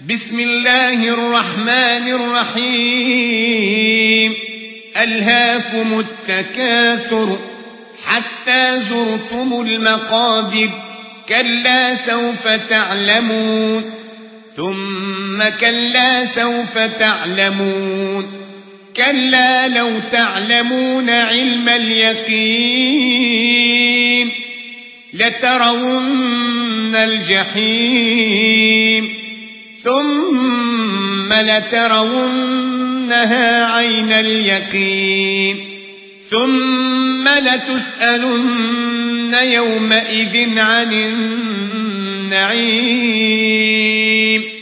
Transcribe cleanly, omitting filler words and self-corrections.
بسم الله الرحمن الرحيم. ألهاكم التكاثر حتى زرتم المقابر، كلا سوف تعلمون ثم كلا سوف تعلمون، كلا لو تعلمون علم اليقين لترون الجحيم ثم لترونها عين اليقين ثم لتسألن يومئذ عن النعيم.